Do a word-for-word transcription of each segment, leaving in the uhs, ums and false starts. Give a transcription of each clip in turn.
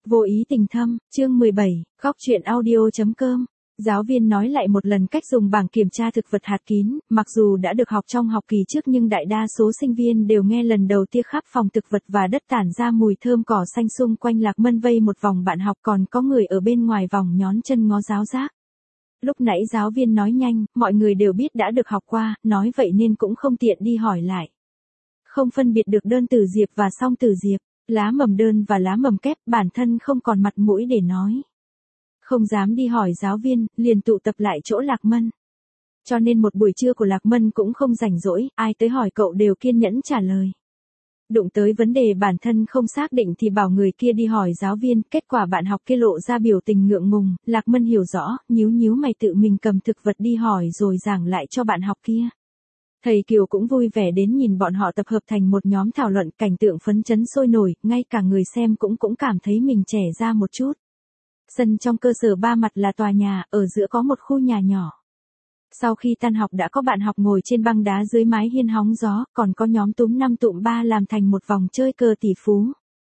Vô ý tình thâm, chương mười bảy, góc truyện audio.com. Giáo viên nói lại một lần cách dùng bảng kiểm tra thực vật hạt kín, mặc dù đã được học trong học kỳ trước nhưng đại đa số sinh viên đều nghe lần đầu tia khắp phòng thực vật và đất tản ra mùi thơm cỏ xanh xung quanh. Lạc Mân vây một vòng bạn học, còn có người ở bên ngoài vòng nhón chân ngó giáo giác. Lúc nãy giáo viên nói nhanh, mọi người đều biết đã được học qua, nói vậy nên cũng không tiện đi hỏi lại. Không phân biệt được đơn tử diệp và song tử diệp, lá mầm đơn và lá mầm kép, bản thân không còn mặt mũi để nói. Không dám đi hỏi giáo viên, liền tụ tập lại chỗ Lạc Mân. Cho nên một buổi trưa của Lạc Mân cũng không rảnh rỗi, ai tới hỏi cậu đều kiên nhẫn trả lời. Đụng tới vấn đề bản thân không xác định thì bảo người kia đi hỏi giáo viên, kết quả bạn học kia lộ ra biểu tình ngượng ngùng. Lạc Mân hiểu rõ, nhíu nhíu mày tự mình cầm thực vật đi hỏi rồi giảng lại cho bạn học kia. Thầy Kiều cũng vui vẻ đến nhìn bọn họ tập hợp thành một nhóm thảo luận, cảnh tượng phấn chấn sôi nổi, ngay cả người xem cũng cũng cảm thấy mình trẻ ra một chút. Sân trong cơ sở ba mặt là tòa nhà, ở giữa có một khu nhà nhỏ. Sau khi tan học đã có bạn học ngồi trên băng đá dưới mái hiên hóng gió, còn có nhóm túm năm tụm ba làm thành một vòng chơi cờ tỷ phú.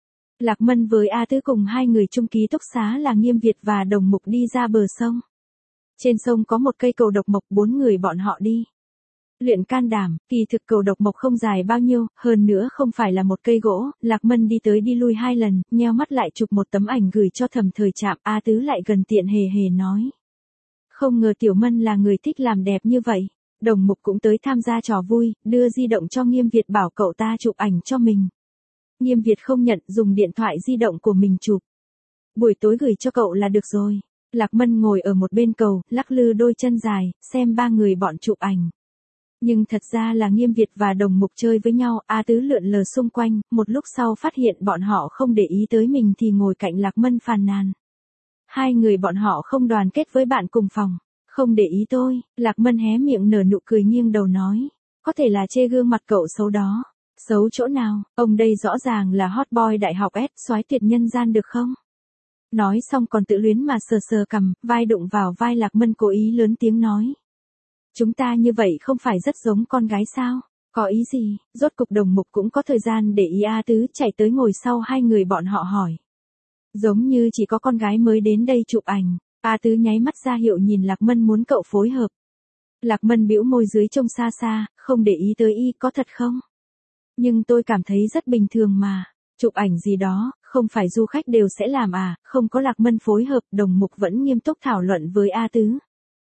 Lạc Mân với A Tứ cùng hai người chung ký túc xá là Nghiêm Việt và Đồng Mục đi ra bờ sông. Trên sông có một cây cầu độc mộc, bốn người bọn họ đi luyện can đảm. Kỳ thực cầu độc mộc không dài bao nhiêu, hơn nữa không phải là một cây gỗ. Lạc Mân đi tới đi lui hai lần, nheo mắt lại chụp một tấm ảnh gửi cho Thẩm Thời Trạm. A Tứ lại gần tiện hề hề nói: không ngờ Tiểu Mân là người thích làm đẹp như vậy. Đồng Mục cũng tới tham gia trò vui, đưa di động cho Nghiêm Việt bảo cậu ta chụp ảnh cho mình. Nghiêm Việt không nhận, dùng điện thoại di động của mình chụp. Buổi tối gửi cho cậu là được rồi. Lạc Mân ngồi ở một bên cầu, lắc lư đôi chân dài, xem ba người bọn chụp ảnh. Nhưng thật ra là Nghiêm Việt và Đồng Mục chơi với nhau. A Tứ lượn lờ xung quanh, một lúc sau phát hiện bọn họ không để ý tới mình thì ngồi cạnh Lạc Mân phàn nàn. Hai người bọn họ không đoàn kết với bạn cùng phòng. Không để ý tôi. Lạc Mân hé miệng nở nụ cười nghiêng đầu nói: có thể là chê gương mặt cậu xấu đó. Xấu chỗ nào, ông đây rõ ràng là hot boy đại học S, soái tuyệt nhân gian được không? Nói xong còn tự luyến mà sờ sờ cằm, vai đụng vào vai. Lạc Mân cố ý lớn tiếng nói: chúng ta như vậy không phải rất giống con gái sao? Có ý gì? Rốt cục Đồng Mục cũng có thời gian để ý. A Tứ chạy tới ngồi sau hai người bọn họ hỏi: giống như chỉ có con gái mới đến đây chụp ảnh. A Tứ nháy mắt ra hiệu nhìn Lạc Mân muốn cậu phối hợp. Lạc Mân bĩu môi dưới trông xa xa, không để ý tới y. Có thật không? Nhưng tôi cảm thấy rất bình thường mà. Chụp ảnh gì đó, không phải du khách đều sẽ làm à? Không có Lạc Mân phối hợp, Đồng Mục vẫn nghiêm túc thảo luận với A Tứ.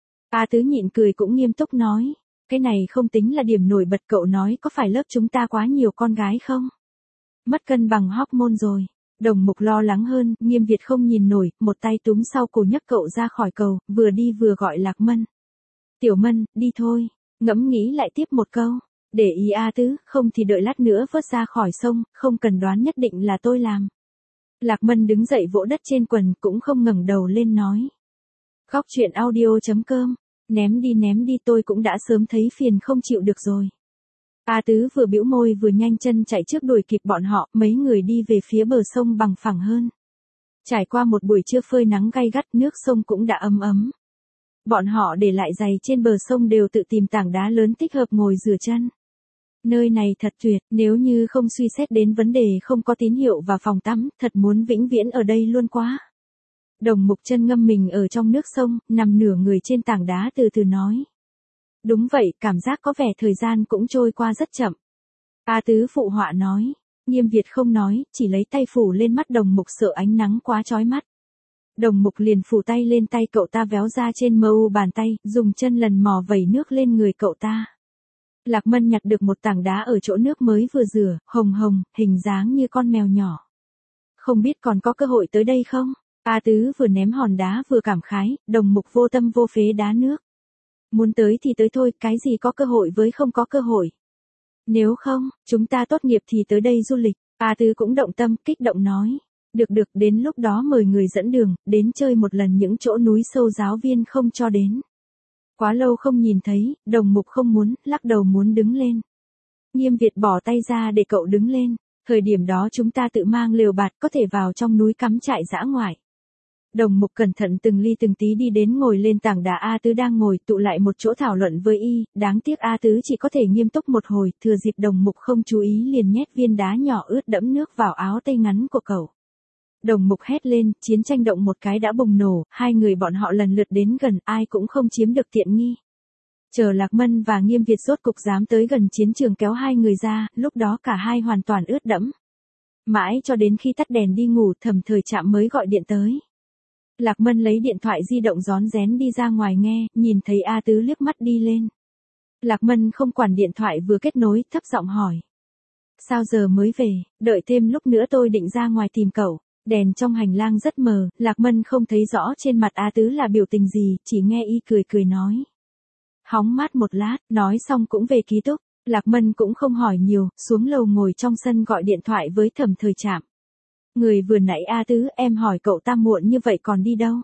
A Tứ nhịn cười cũng nghiêm túc nói: cái này không tính là điểm nổi bật. Cậu nói có phải lớp chúng ta quá nhiều con gái không? Mất cân bằng hormone rồi. Đồng Mục lo lắng hơn. Nghiêm Việt không nhìn nổi, một tay túm sau cổ nhấc cậu ra khỏi cầu, vừa đi vừa gọi Lạc Mân: Tiểu Mân, đi thôi. Ngẫm nghĩ lại tiếp một câu: để ý A Tứ, không thì đợi lát nữa vớt ra khỏi sông, không cần đoán nhất định là tôi làm. Lạc Mân đứng dậy vỗ đất trên quần, cũng không ngẩng đầu lên nói: góc truyện audio.com. Ném đi ném đi, tôi cũng đã sớm thấy phiền không chịu được rồi. A Tứ vừa bĩu môi vừa nhanh chân chạy trước đuổi kịp bọn họ. Mấy người đi về phía bờ sông bằng phẳng hơn. Trải qua một buổi trưa phơi nắng gay gắt, nước sông cũng đã ấm ấm. Bọn họ để lại giày trên bờ sông, đều tự tìm tảng đá lớn thích hợp ngồi rửa chân. Nơi này thật tuyệt, nếu như không suy xét đến vấn đề không có tín hiệu và phòng tắm, thật muốn vĩnh viễn ở đây luôn quá. Đồng Mục chân ngâm mình ở trong nước sông, nằm nửa người trên tảng đá từ từ nói: đúng vậy, cảm giác có vẻ thời gian cũng trôi qua rất chậm. A Tứ phụ họa nói. Nghiêm Việt không nói, chỉ lấy tay phủ lên mắt Đồng Mục, sợ ánh nắng quá chói mắt. Đồng Mục liền phủ tay lên tay cậu ta, véo ra trên mờ u bàn tay, dùng chân lần mò vẩy nước lên người cậu ta. Lạc Mân nhặt được một tảng đá ở chỗ nước mới vừa rửa, hồng hồng, hình dáng như con mèo nhỏ. Không biết còn có cơ hội tới đây không? A Tứ vừa ném hòn đá vừa cảm khái. Đồng Mục vô tâm vô phế đá nước. Muốn tới thì tới thôi, cái gì có cơ hội với không có cơ hội. Nếu không, chúng ta tốt nghiệp thì tới đây du lịch. A Tứ cũng động tâm, kích động nói: được được, đến lúc đó mời người dẫn đường, đến chơi một lần những chỗ núi sâu giáo viên không cho đến. Quá lâu không nhìn thấy. Đồng Mục không muốn, lắc đầu muốn đứng lên. Nghiêm Việt bỏ tay ra để cậu đứng lên. Thời điểm đó chúng ta tự mang lều bạt, có thể vào trong núi cắm trại dã ngoại. Đồng Mục cẩn thận từng ly từng tí đi đến ngồi lên tảng đá A Tứ đang ngồi, tụ lại một chỗ thảo luận với y. Đáng tiếc A Tứ chỉ có thể nghiêm túc một hồi, thừa dịp Đồng Mục không chú ý liền nhét viên đá nhỏ ướt đẫm nước vào áo tây ngắn của cậu. Đồng Mục hét lên, chiến tranh động một cái đã bùng nổ, hai người bọn họ lần lượt đến gần, ai cũng không chiếm được tiện nghi. Chờ Lạc Mân và Nghiêm Việt rốt cục dám tới gần chiến trường kéo hai người ra, lúc đó cả hai hoàn toàn ướt đẫm. Mãi cho đến khi tắt đèn đi ngủ, Thẩm Thời Trạm mới gọi điện tới. Lạc Mân lấy điện thoại di động rón rén đi ra ngoài nghe, nhìn thấy A Tứ liếc mắt đi lên. Lạc Mân không quản điện thoại vừa kết nối, thấp giọng hỏi. Sao giờ mới về, đợi thêm lúc nữa tôi định ra ngoài tìm cậu. Đèn trong hành lang rất mờ, Lạc Mân không thấy rõ trên mặt A Tứ là biểu tình gì, chỉ nghe y cười cười nói. Hóng mát một lát, nói xong cũng về ký túc. Lạc Mân cũng không hỏi nhiều, xuống lầu ngồi trong sân gọi điện thoại với Thẩm Thời Trạm. Người vừa nãy A Tứ, em hỏi cậu ta muộn như vậy còn đi đâu?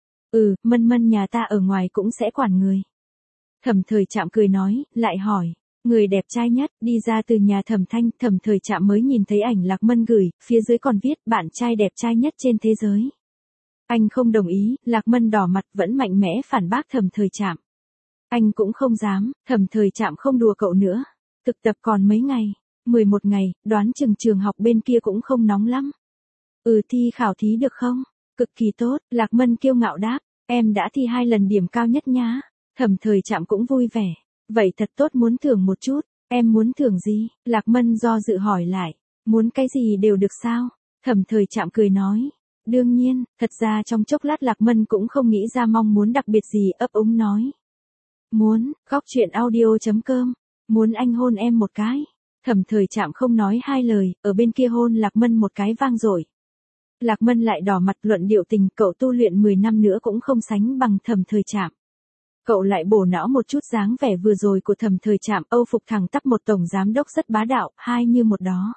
Ừ, Mân Mân nhà ta ở ngoài cũng sẽ quản người. Thẩm Thời Trạm cười nói, lại hỏi. Người đẹp trai nhất, đi ra từ nhà Thẩm Thanh, Thẩm Thời Trạm mới nhìn thấy ảnh Lạc Mân gửi, phía dưới còn viết, bạn trai đẹp trai nhất trên thế giới. Anh không đồng ý, Lạc Mân đỏ mặt vẫn mạnh mẽ phản bác Thẩm Thời Trạm. Anh cũng không dám, Thẩm Thời Trạm không đùa cậu nữa. Thực tập còn mấy ngày, mười một ngày, đoán chừng trường học bên kia cũng không nóng lắm. Ừ, thi khảo thí được không? Cực kỳ tốt, Lạc Mân kiêu ngạo đáp, em đã thi hai lần điểm cao nhất nhá. Thẩm Thời Trạm cũng vui vẻ. Vậy thật tốt, muốn thưởng một chút. Em muốn thưởng gì? Lạc Mân do dự hỏi lại. Muốn cái gì đều được sao? Thẩm Thời Trạm cười nói. Đương nhiên, thật ra trong chốc lát Lạc Mân cũng không nghĩ ra mong muốn đặc biệt gì, ấp úng nói. Muốn, Góc Chuyện Audio chấm com. Muốn anh hôn em một cái. Thẩm Thời Trạm không nói hai lời, ở bên kia hôn Lạc Mân một cái vang dội. Lạc Mân lại đỏ mặt luận điệu tình, cậu tu luyện mười năm nữa cũng không sánh bằng Thẩm Thời Trạm. Cậu lại bổ não một chút dáng vẻ vừa rồi của Thẩm Thời Trạm, Âu phục thẳng tắp một tổng giám đốc rất bá đạo, hai như một đó.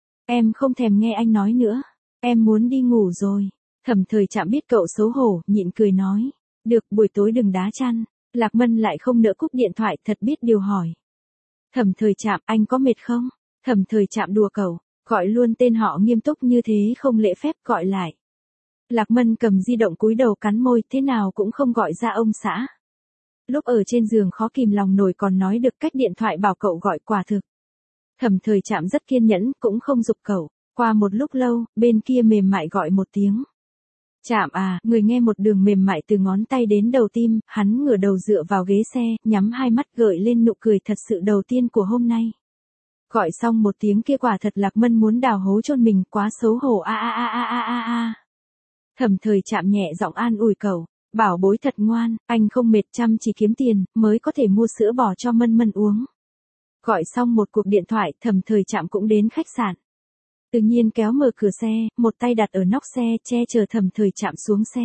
Em không thèm nghe anh nói nữa, em muốn đi ngủ rồi. Thẩm Thời Trạm biết cậu xấu hổ, nhịn cười nói. Được, buổi tối đừng đá chăn. Lạc Mân lại không nỡ cúp điện thoại, thật biết điều hỏi. Thẩm Thời Trạm, anh có mệt không? Thẩm Thời Trạm đùa cậu, gọi luôn tên họ nghiêm túc như thế không lễ phép, gọi lại. Lạc Mân cầm di động cúi đầu cắn môi, thế nào cũng không gọi ra ông xã. Lúc ở trên giường khó kìm lòng nổi còn nói được cách điện thoại bảo cậu gọi, quả thực. Thẩm Thời Trạm rất kiên nhẫn, cũng không giục cậu. Qua một lúc lâu, bên kia mềm mại gọi một tiếng. Trạm à, người nghe một đường mềm mại từ ngón tay đến đầu tim, hắn ngửa đầu dựa vào ghế xe, nhắm hai mắt gợi lên nụ cười thật sự đầu tiên của hôm nay. Gọi xong một tiếng kia quả thật Lạc Mân muốn đào hố chôn mình, quá xấu hổ a a a a a a a. Thẩm Thời Trạm nhẹ giọng an ủi cậu, bảo bối thật ngoan, anh không mệt, chăm chỉ kiếm tiền, mới có thể mua sữa bò cho Mân Mân uống. Gọi xong một cuộc điện thoại, Thẩm Thời Trạm cũng đến khách sạn. Tự nhiên kéo mở cửa xe, một tay đặt ở nóc xe, che chở Thẩm Thời Trạm xuống xe.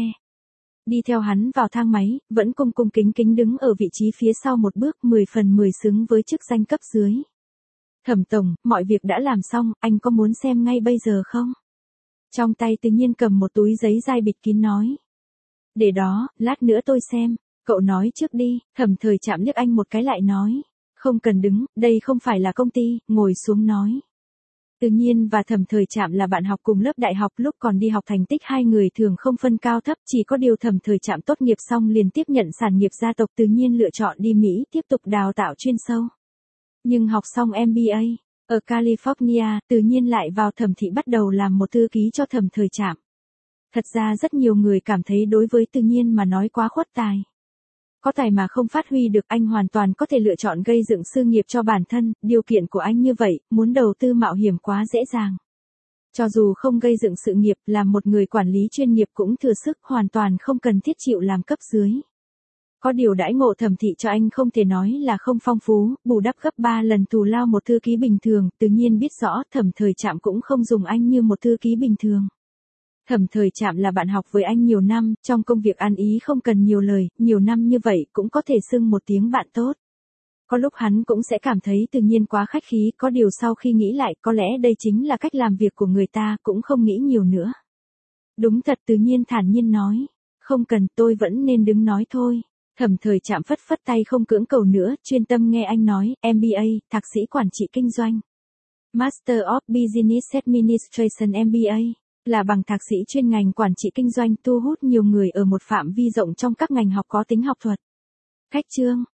Đi theo hắn vào thang máy, vẫn cung cung kính kính đứng ở vị trí phía sau một bước, mười phần mười xứng với chức danh cấp dưới. Thẩm tổng, mọi việc đã làm xong, anh có muốn xem ngay bây giờ không? Trong tay tự nhiên cầm một túi giấy dai bịt kín nói. Để đó, lát nữa tôi xem, cậu nói trước đi. Thẩm Thời Trạm liếc anh một cái lại nói. Không cần đứng, đây không phải là công ty, ngồi xuống nói. Tự nhiên và Thẩm Thời Trạm là bạn học cùng lớp đại học, lúc còn đi học thành tích hai người thường không phân cao thấp, chỉ có điều Thẩm Thời Trạm tốt nghiệp xong liền tiếp nhận sản nghiệp gia tộc, Tự nhiên lựa chọn đi Mỹ tiếp tục đào tạo chuyên sâu. Nhưng học xong em bê a, ở California, Tự nhiên lại vào thẩm thị bắt đầu làm một thư ký cho Thẩm Thời Trạm. Thật ra rất nhiều người cảm thấy đối với Tự nhiên mà nói quá khuất tài. Có tài mà không phát huy được, anh hoàn toàn có thể lựa chọn gây dựng sự nghiệp cho bản thân, điều kiện của anh như vậy, muốn đầu tư mạo hiểm quá dễ dàng. Cho dù không gây dựng sự nghiệp, làm một người quản lý chuyên nghiệp cũng thừa sức, hoàn toàn không cần thiết chịu làm cấp dưới. Có điều đãi ngộ thẩm thị cho anh không thể nói là không phong phú, bù đắp gấp ba lần thù lao một thư ký bình thường, Tự nhiên biết rõ Thẩm Thời Trạm cũng không dùng anh như một thư ký bình thường. Thẩm Thời Trạm là bạn học với anh nhiều năm, trong công việc ăn ý không cần nhiều lời, nhiều năm như vậy cũng có thể xưng một tiếng bạn tốt. Có lúc hắn cũng sẽ cảm thấy Tự nhiên quá khách khí, có điều sau khi nghĩ lại có lẽ đây chính là cách làm việc của người ta, cũng không nghĩ nhiều nữa. Đúng thật, Tự nhiên thản nhiên nói. Không cần, tôi vẫn nên đứng nói thôi. Thẩm Thời Trạm phất phất tay không cưỡng cầu nữa, chuyên tâm nghe anh nói, em bê a, thạc sĩ quản trị kinh doanh. Master of Business Administration em bê a, là bằng thạc sĩ chuyên ngành quản trị kinh doanh, thu hút nhiều người ở một phạm vi rộng trong các ngành học có tính học thuật. Khách chương